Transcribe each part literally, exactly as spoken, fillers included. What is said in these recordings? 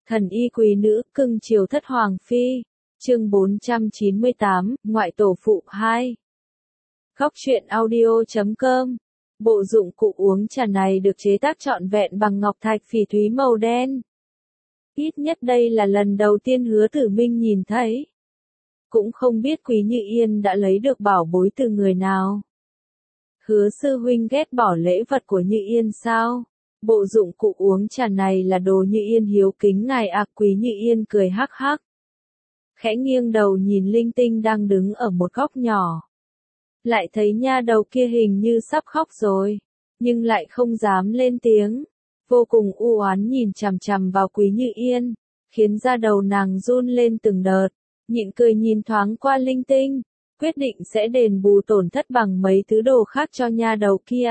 Thần y quý nữ, cưng chiều thất hoàng phi. Chương bốn trăm chín mươi tám, ngoại tổ phụ hai. Góc truyện audio chấm com. Bộ dụng cụ uống trà này được chế tác trọn vẹn bằng ngọc thạch phỉ thúy màu đen. Ít nhất đây là lần đầu tiên Hứa Tử Minh nhìn thấy. Cũng không biết Quý Như Yên đã lấy được bảo bối từ người nào. Hứa sư huynh ghét bỏ lễ vật của Như Yên sao? Bộ dụng cụ uống trà này là đồ Như Yên hiếu kính ngài ạ. Quý Như Yên cười hắc hắc. Khẽ nghiêng đầu nhìn Linh Tinh đang đứng ở một góc nhỏ. Lại thấy nha đầu kia hình như sắp khóc rồi, nhưng lại không dám lên tiếng. Vô cùng u oán nhìn chằm chằm vào Quý Như Yên, khiến da đầu nàng run lên từng đợt, nhịn cười nhìn thoáng qua Linh Tinh, quyết định sẽ đền bù tổn thất bằng mấy thứ đồ khác cho nha đầu kia.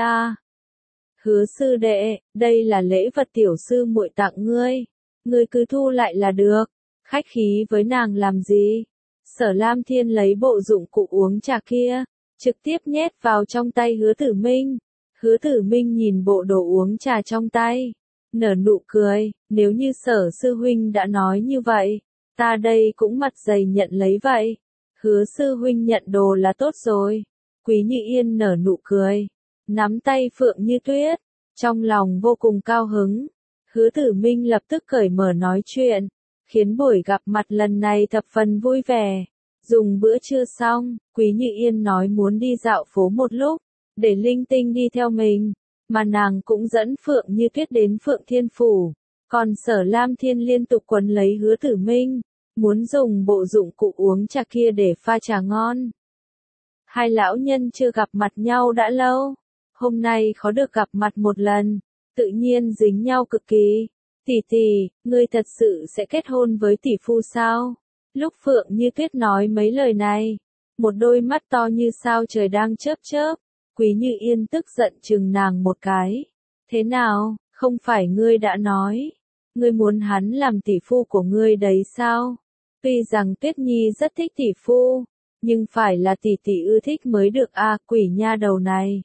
Hứa sư đệ, đây là lễ vật tiểu sư muội tặng ngươi, ngươi cứ thu lại là được, khách khí với nàng làm gì? Sở Lam Thiên lấy bộ dụng cụ uống trà kia, trực tiếp nhét vào trong tay Hứa Tử Minh. Hứa Tử Minh nhìn bộ đồ uống trà trong tay, nở nụ cười, nếu như Sở sư huynh đã nói như vậy, ta đây cũng mặt dày nhận lấy vậy. Hứa sư huynh nhận đồ là tốt rồi. Quý Như Yên nở nụ cười, nắm tay Phượng Như Tuyết, trong lòng vô cùng cao hứng. Hứa Tử Minh lập tức cởi mở nói chuyện, khiến buổi gặp mặt lần này thập phần vui vẻ. Dùng bữa trưa xong, Quý Như Yên nói muốn đi dạo phố một lúc, để Linh Tinh đi theo mình, mà nàng cũng dẫn Phượng Như Tuyết đến Phượng Thiên Phủ. Còn Sở Lam Thiên liên tục quấn lấy Hứa Tử Minh, muốn dùng bộ dụng cụ uống trà kia để pha trà ngon. Hai lão nhân chưa gặp mặt nhau đã lâu, hôm nay khó được gặp mặt một lần, tự nhiên dính nhau cực kỳ. Tỷ tỷ, ngươi thật sự sẽ kết hôn với tỷ phu sao? Lúc Phượng Như Tuyết nói mấy lời này, một đôi mắt to như sao trời đang chớp chớp. Quý Như Yên tức giận chừng nàng một cái. Thế nào, không phải ngươi đã nói, ngươi muốn hắn làm tỷ phu của ngươi đấy sao? Tuy rằng Tuyết Nhi rất thích tỷ phu, nhưng phải là tỷ tỷ ưa thích mới được a. À, quỷ nha đầu này.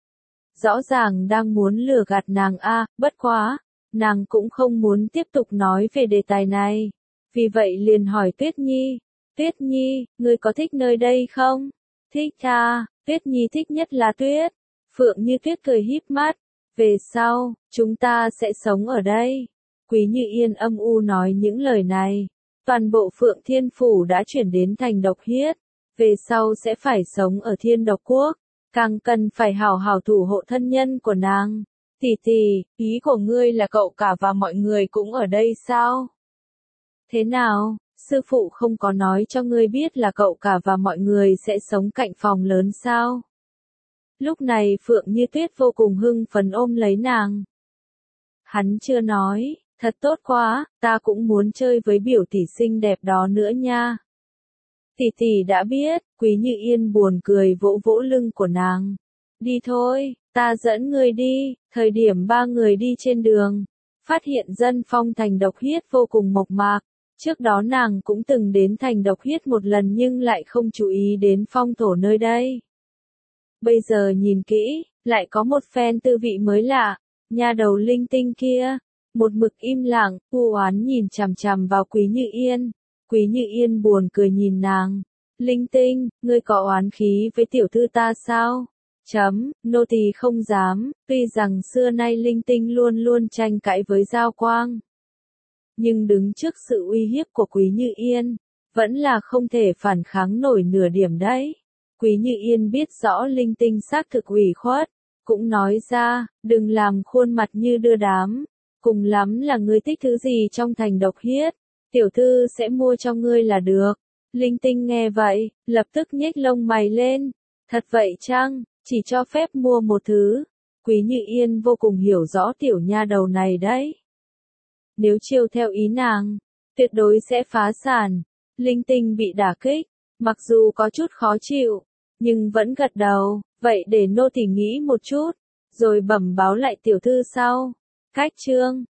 Rõ ràng đang muốn lừa gạt nàng a. À, bất quá, nàng cũng không muốn tiếp tục nói về đề tài này. Vì vậy liền hỏi Tuyết Nhi, Tuyết Nhi, ngươi có thích nơi đây không? Thích à, Tuyết Nhi thích nhất là tuyết. Phượng Như Tuyết cười híp mắt, về sau, chúng ta sẽ sống ở đây. Quý Như Yên âm u nói những lời này, toàn bộ Phượng Thiên Phủ đã chuyển đến thành Độc Hiết, về sau sẽ phải sống ở Thiên Độc Quốc, càng cần phải hảo hảo thủ hộ thân nhân của nàng. Tỷ tỷ, ý của ngươi là cậu cả và mọi người cũng ở đây sao? Thế nào, sư phụ không có nói cho ngươi biết là cậu cả và mọi người sẽ sống cạnh phòng lớn sao? Lúc này Phượng Như Tuyết vô cùng hưng phấn ôm lấy nàng. Hắn chưa nói, thật tốt quá, ta cũng muốn chơi với biểu tỷ xinh đẹp đó nữa nha. Tỷ tỷ đã biết, Quý Như Yên buồn cười vỗ vỗ lưng của nàng. Đi thôi, ta dẫn ngươi đi. Thời điểm ba người đi trên đường, phát hiện dân phong thành Độc Hiết vô cùng mộc mạc. Trước đó nàng cũng từng đến thành Độc Hiết một lần nhưng lại không chú ý đến phong thổ nơi đây. Bây giờ nhìn kỹ, lại có một phen tư vị mới lạ. Nha đầu Linh Tinh kia, một mực im lặng, u oán nhìn chằm chằm vào Quý Như Yên. Quý Như Yên buồn cười nhìn nàng. Linh Tinh, ngươi có oán khí với tiểu thư ta sao? Chấm, nô tỳ không dám, tuy rằng xưa nay Linh Tinh luôn luôn tranh cãi với Giao Quang. Nhưng đứng trước sự uy hiếp của Quý Như Yên, vẫn là không thể phản kháng nổi nửa điểm đấy. Quý Như Yên biết rõ Linh Tinh xác thực ủy khuất, cũng nói ra, đừng làm khuôn mặt như đưa đám, cùng lắm là ngươi thích thứ gì trong thành Độc Hiết, tiểu thư sẽ mua cho ngươi là được. Linh Tinh nghe vậy, lập tức nhếch lông mày lên, thật vậy chăng, chỉ cho phép mua một thứ. Quý Như Yên vô cùng hiểu rõ tiểu nha đầu này đấy. Nếu chiêu theo ý nàng, tuyệt đối sẽ phá sản. Linh Tinh bị đả kích, mặc dù có chút khó chịu, nhưng vẫn gật đầu, vậy để nô tỳ nghĩ một chút, rồi bẩm báo lại tiểu thư sau. Cách chương